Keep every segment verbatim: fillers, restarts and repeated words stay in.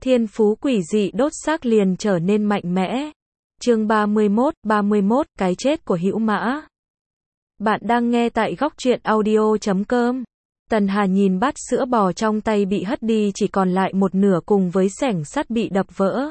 thiên phú quỷ dị đốt xác liền trở nên mạnh mẽ. Chương ba mươi mốt, ba mươi mốt, cái chết của Hữu Mã. Bạn đang nghe tại góc truyện audio chấm com. Tần Hà nhìn bát sữa bò trong tay bị hất đi chỉ còn lại một nửa cùng với xẻng sắt bị đập vỡ.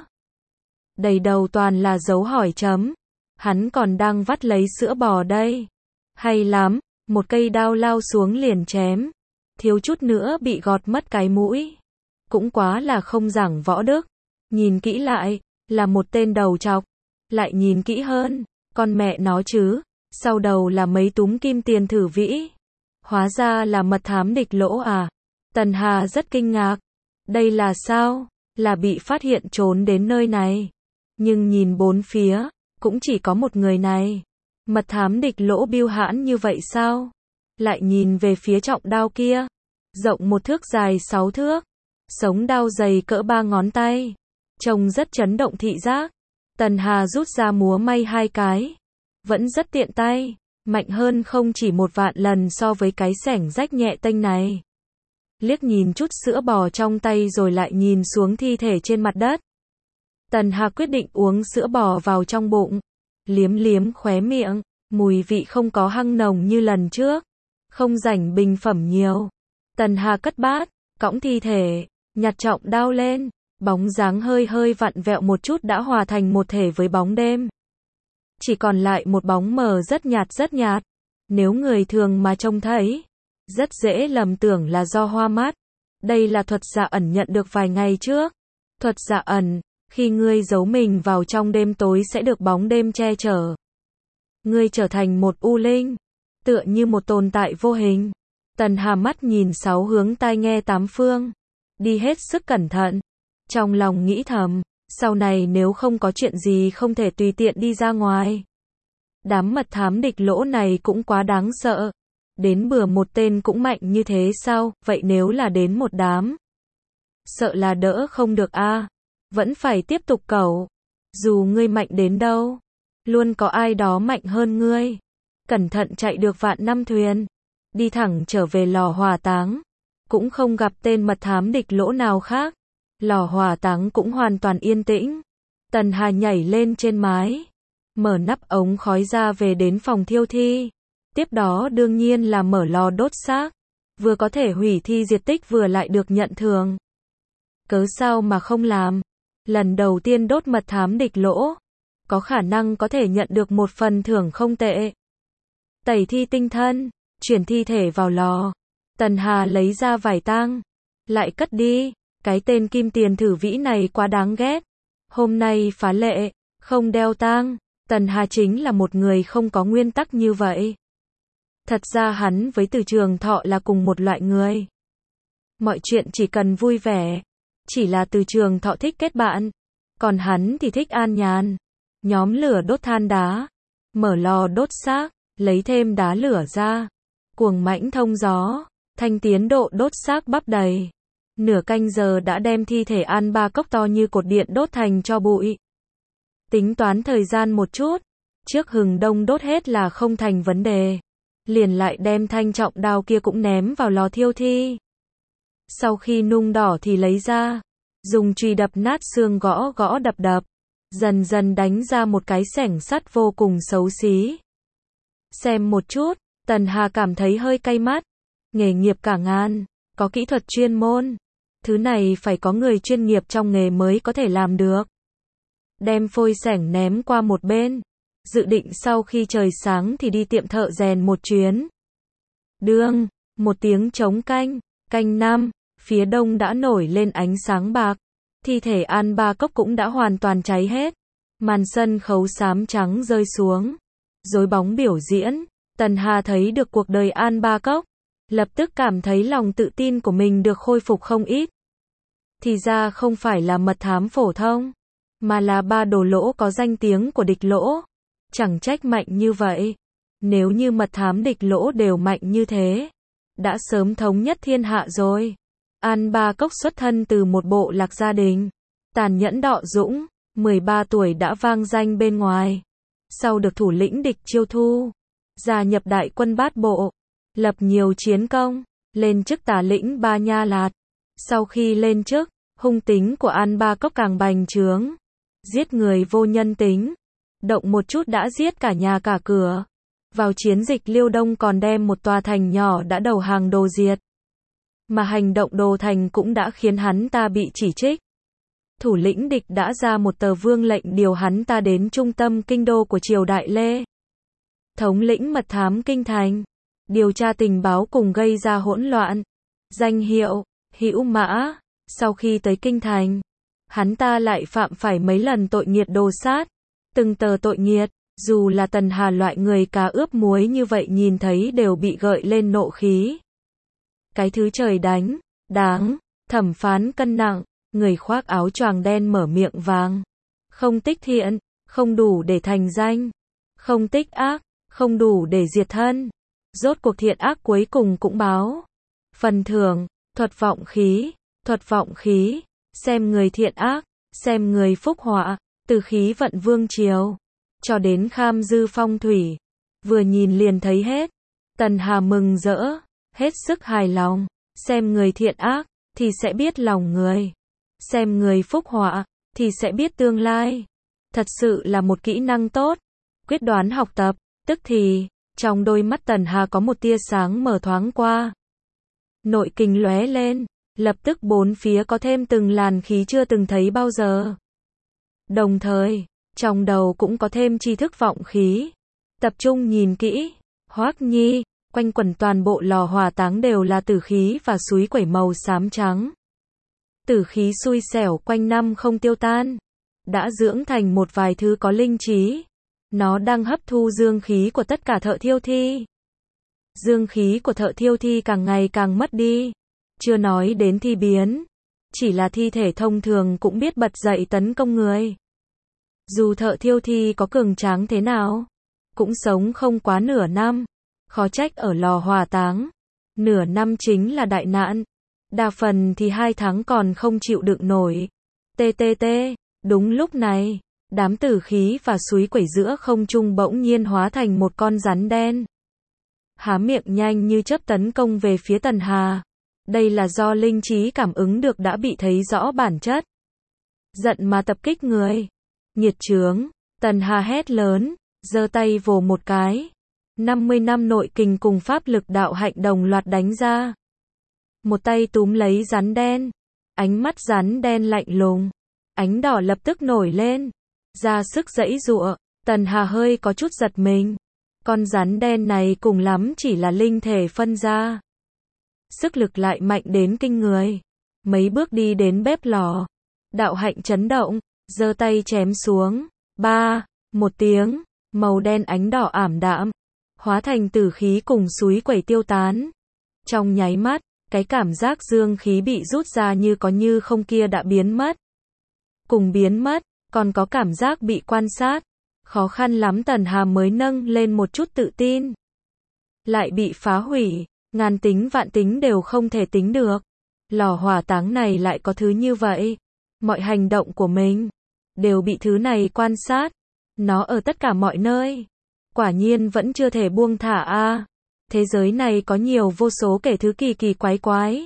Đầy đầu toàn là dấu hỏi chấm. Hắn còn đang vắt lấy sữa bò đây. Hay lắm, một cây đao lao xuống liền chém. Thiếu chút nữa bị gọt mất cái mũi. Cũng quá là không giảng võ đức. Nhìn kỹ lại, là một tên đầu trọc. Lại nhìn kỹ hơn, con mẹ nó chứ, sau đầu là mấy túm kim tiền thử vĩ. Hóa ra là mật thám địch lỗ à. Tần Hà rất kinh ngạc. Đây là sao? Là bị phát hiện trốn đến nơi này. Nhưng nhìn bốn phía, cũng chỉ có một người này. Mật thám địch lỗ biêu hãn như vậy sao? Lại nhìn về phía trọng đao kia. Rộng một thước dài sáu thước. Sống đao dày cỡ ba ngón tay. Trông rất chấn động thị giác. Tần Hà rút ra múa may hai cái. Vẫn rất tiện tay. Mạnh hơn không chỉ một vạn lần so với cái xẻng rách nhẹ tênh này. Liếc nhìn chút sữa bò trong tay rồi lại nhìn xuống thi thể trên mặt đất. Tần Hà quyết định uống sữa bò vào trong bụng. Liếm liếm khóe miệng. Mùi vị không có hăng nồng như lần trước. Không rảnh bình phẩm nhiều. Tần Hà cất bát, cõng thi thể, nhặt trọng đao lên. Bóng dáng hơi hơi vặn vẹo một chút đã hòa thành một thể với bóng đêm. Chỉ còn lại một bóng mờ rất nhạt rất nhạt. Nếu người thường mà trông thấy, rất dễ lầm tưởng là do hoa mắt. Đây là thuật dạ ẩn nhận được vài ngày trước. Thuật dạ ẩn, khi ngươi giấu mình vào trong đêm tối sẽ được bóng đêm che chở. Ngươi trở thành một u linh, tựa như một tồn tại vô hình. Tần Hà mắt nhìn sáu hướng tai nghe tám phương. Đi hết sức cẩn thận. Trong lòng nghĩ thầm, sau này nếu không có chuyện gì không thể tùy tiện đi ra ngoài. Đám mật thám địch lỗ này cũng quá đáng sợ. Đến bừa một tên cũng mạnh như thế sao, vậy nếu là đến một đám. Sợ là đỡ không được a à. Vẫn phải tiếp tục cẩu. Dù ngươi mạnh đến đâu, luôn có ai đó mạnh hơn ngươi. Cẩn thận chạy được vạn năm thuyền. Đi thẳng trở về lò hỏa táng. Cũng không gặp tên mật thám địch lỗ nào khác. Lò hỏa táng cũng hoàn toàn yên tĩnh. Tần Hà nhảy lên trên mái. Mở nắp ống khói ra về đến phòng thiêu thi. Tiếp đó đương nhiên là mở lò đốt xác. Vừa có thể hủy thi diệt tích vừa lại được nhận thưởng. Cớ sao mà không làm. Lần đầu tiên đốt mật thám địch lỗ. Có khả năng có thể nhận được một phần thưởng không tệ. Tẩy thi tinh thân. Chuyển thi thể vào lò. Tần Hà lấy ra vải tang. Lại cất đi. Cái tên kim tiền thử vĩ này quá đáng ghét. Hôm nay phá lệ, không đeo tang. Tần Hà chính là một người không có nguyên tắc như vậy. Thật ra hắn với Từ Trường Thọ là cùng một loại người. Mọi chuyện chỉ cần vui vẻ. Chỉ là Từ Trường Thọ thích kết bạn. Còn hắn thì thích an nhàn. Nhóm lửa đốt than đá. Mở lò đốt xác. Lấy thêm đá lửa ra. Cuồng mãnh thông gió. Thanh tiến độ đốt xác bắp đầy. Nửa canh giờ đã đem thi thể An Ba Cốc to như cột điện đốt thành tro bụi. Tính toán thời gian một chút. Trước hừng đông đốt hết là không thành vấn đề. Liền lại đem thanh trọng đao kia cũng ném vào lò thiêu thi. Sau khi nung đỏ thì lấy ra. Dùng chùy đập nát xương gõ gõ đập đập. Dần dần đánh ra một cái xẻng sắt vô cùng xấu xí. Xem một chút, Tần Hà cảm thấy hơi cay mắt. Nghề nghiệp cả ngàn, có kỹ thuật chuyên môn. Thứ này phải có người chuyên nghiệp trong nghề mới có thể làm được. Đem phôi xẻng ném qua một bên. Dự định sau khi trời sáng thì đi tiệm thợ rèn một chuyến. Đương, một tiếng trống canh, canh năm, phía đông đã nổi lên ánh sáng bạc. Thi thể An Ba Cốc cũng đã hoàn toàn cháy hết. Màn sân khấu xám trắng rơi xuống. Rối bóng biểu diễn, Tần Hà thấy được cuộc đời An Ba Cốc. Lập tức cảm thấy lòng tự tin của mình được khôi phục không ít. Thì ra không phải là mật thám phổ thông, mà là ba đồ lỗ có danh tiếng của địch lỗ. Chẳng trách mạnh như vậy. Nếu như mật thám địch lỗ đều mạnh như thế, đã sớm thống nhất thiên hạ rồi. An Ba Cốc xuất thân từ một bộ lạc gia đình. Tàn nhẫn đọ dũng, mười ba tuổi đã vang danh bên ngoài. Sau được thủ lĩnh địch chiêu thu, gia nhập đại quân bát bộ. Lập nhiều chiến công, lên chức tả lĩnh Ba Nha Lạt. Sau khi lên chức, Hung tính của An Ba Cốc càng bành trướng. Giết người vô nhân tính. Động một chút đã giết cả nhà cả cửa. Vào chiến dịch Liêu Đông còn đem một tòa thành nhỏ đã đầu hàng đồ diệt. Mà hành động đồ thành cũng đã khiến hắn ta bị chỉ trích. Thủ lĩnh địch đã ra một tờ vương lệnh điều hắn ta đến trung tâm kinh đô của triều đại Lê. Thống lĩnh mật thám kinh thành. Điều tra tình báo cùng gây ra hỗn loạn. Danh hiệu, Hữu Mã. Sau khi tới kinh thành, hắn ta lại phạm phải mấy lần tội nghiệt đồ sát. Từng tờ tội nghiệt, dù là Tần Hà loại người cá ướp muối như vậy nhìn thấy đều bị gợi lên nộ khí. Cái thứ trời đánh, đáng, thẩm phán cân nặng, người khoác áo choàng đen mở miệng vàng. Không tích thiện, không đủ để thành danh. Không tích ác, không đủ để diệt thân. Rốt cuộc thiện ác cuối cùng cũng báo. Phần thưởng, thuật vọng khí, thuật vọng khí, xem người thiện ác, xem người phúc họa, từ khí vận vương triều, cho đến kham dư phong thủy. Vừa nhìn liền thấy hết. Tần Hà mừng rỡ, hết sức hài lòng. Xem người thiện ác, thì sẽ biết lòng người. Xem người phúc họa, thì sẽ biết tương lai. Thật sự là một kỹ năng tốt. Quyết đoán học tập, tức thì, trong đôi mắt Tần Hà có một tia sáng mở thoáng qua. Nội kình lóe lên, lập tức bốn phía có thêm từng làn khí chưa từng thấy bao giờ. Đồng thời, trong đầu cũng có thêm tri thức vọng khí. Tập trung nhìn kỹ, Hoắc Nhi, quanh quẩn toàn bộ lò hỏa táng đều là tử khí và suối quẩy màu xám trắng. Tử khí xui xẻo quanh năm không tiêu tan, đã dưỡng thành một vài thứ có linh trí. Nó đang hấp thu dương khí của tất cả thợ thiêu thi. Dương khí của thợ thiêu thi càng ngày càng mất đi. Chưa nói đến thi biến. Chỉ là thi thể thông thường cũng biết bật dậy tấn công người. Dù thợ thiêu thi có cường tráng thế nào, cũng sống không quá nửa năm. Khó trách ở lò hỏa táng. Nửa năm chính là đại nạn. Đa phần thì hai tháng còn không chịu đựng nổi. tê tê tê, đúng lúc này, đám tử khí và suối quẩy giữa không trung bỗng nhiên hóa thành một con rắn đen. Há miệng nhanh như chớp tấn công về phía Tần Hà. Đây là do linh trí cảm ứng được đã bị thấy rõ bản chất. Giận mà tập kích người. Nghiệt chướng, Tần Hà hét lớn, giơ tay vồ một cái. năm mươi năm nội kình cùng pháp lực đạo hạnh đồng loạt đánh ra. Một tay túm lấy rắn đen. Ánh mắt rắn đen lạnh lùng. Ánh đỏ lập tức nổi lên. Ra sức giãy giụa. Tần Hà hơi có chút giật mình. Con rắn đen này cùng lắm chỉ là linh thể phân ra. Sức lực lại mạnh đến kinh người. Mấy bước đi đến bếp lò. Đạo hạnh chấn động. Giơ tay chém xuống. Ba, một tiếng. Màu đen ánh đỏ ảm đạm. Hóa thành tử khí cùng suối quẩy tiêu tán. Trong nháy mắt, cái cảm giác dương khí bị rút ra như có như không kia đã biến mất. Cùng biến mất, còn có cảm giác bị quan sát. Khó khăn lắm Tần Hà mới nâng lên một chút tự tin. Lại bị phá hủy, ngàn tính vạn tính đều không thể tính được. Lò hỏa táng này lại có thứ như vậy. Mọi hành động của mình đều bị thứ này quan sát. Nó ở tất cả mọi nơi. Quả nhiên vẫn chưa thể buông thả a. À. Thế giới này có nhiều vô số kể thứ kỳ kỳ quái quái.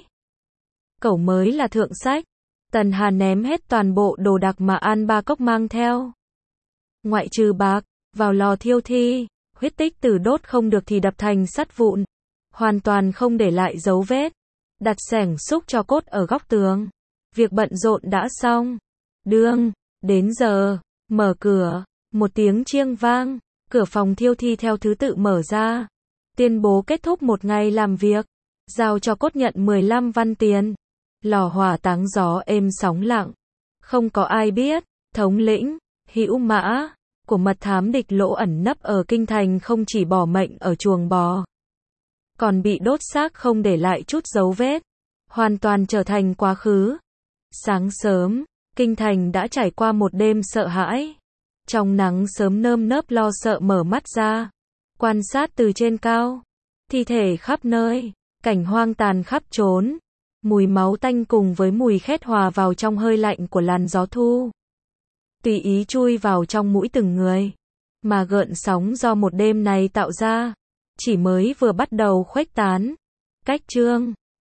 Cẩu mới là thượng sách. Tần Hà ném hết toàn bộ đồ đạc mà An Ba Cốc mang theo. Ngoại trừ bạc, vào lò thiêu thi, huyết tích tử đốt không được thì đập thành sắt vụn. Hoàn toàn không để lại dấu vết. Đặt xẻng xúc cho cốt ở góc tường. Việc bận rộn đã xong. Đương, đến giờ, mở cửa, một tiếng chiêng vang, cửa phòng thiêu thi theo thứ tự mở ra. Tuyên bố kết thúc một ngày làm việc. Giao cho cốt nhận mười lăm văn tiền. Lò hỏa táng gió êm sóng lặng. Không có ai biết, thống lĩnh, Hữu Mã, của mật thám địch Lỗ ẩn nấp ở kinh thành không chỉ bỏ mệnh ở chuồng bò. Còn bị đốt xác không để lại chút dấu vết. Hoàn toàn trở thành quá khứ. Sáng sớm, kinh thành đã trải qua một đêm sợ hãi. Trong nắng sớm nơm nớp lo sợ mở mắt ra. Quan sát từ trên cao. Thi thể khắp nơi. Cảnh hoang tàn khắp trốn. Mùi máu tanh cùng với mùi khét hòa vào trong hơi lạnh của làn gió thu. Tùy ý chui vào trong mũi từng người. Mà gợn sóng do một đêm này tạo ra. Chỉ mới vừa bắt đầu khuếch tán. Cách chương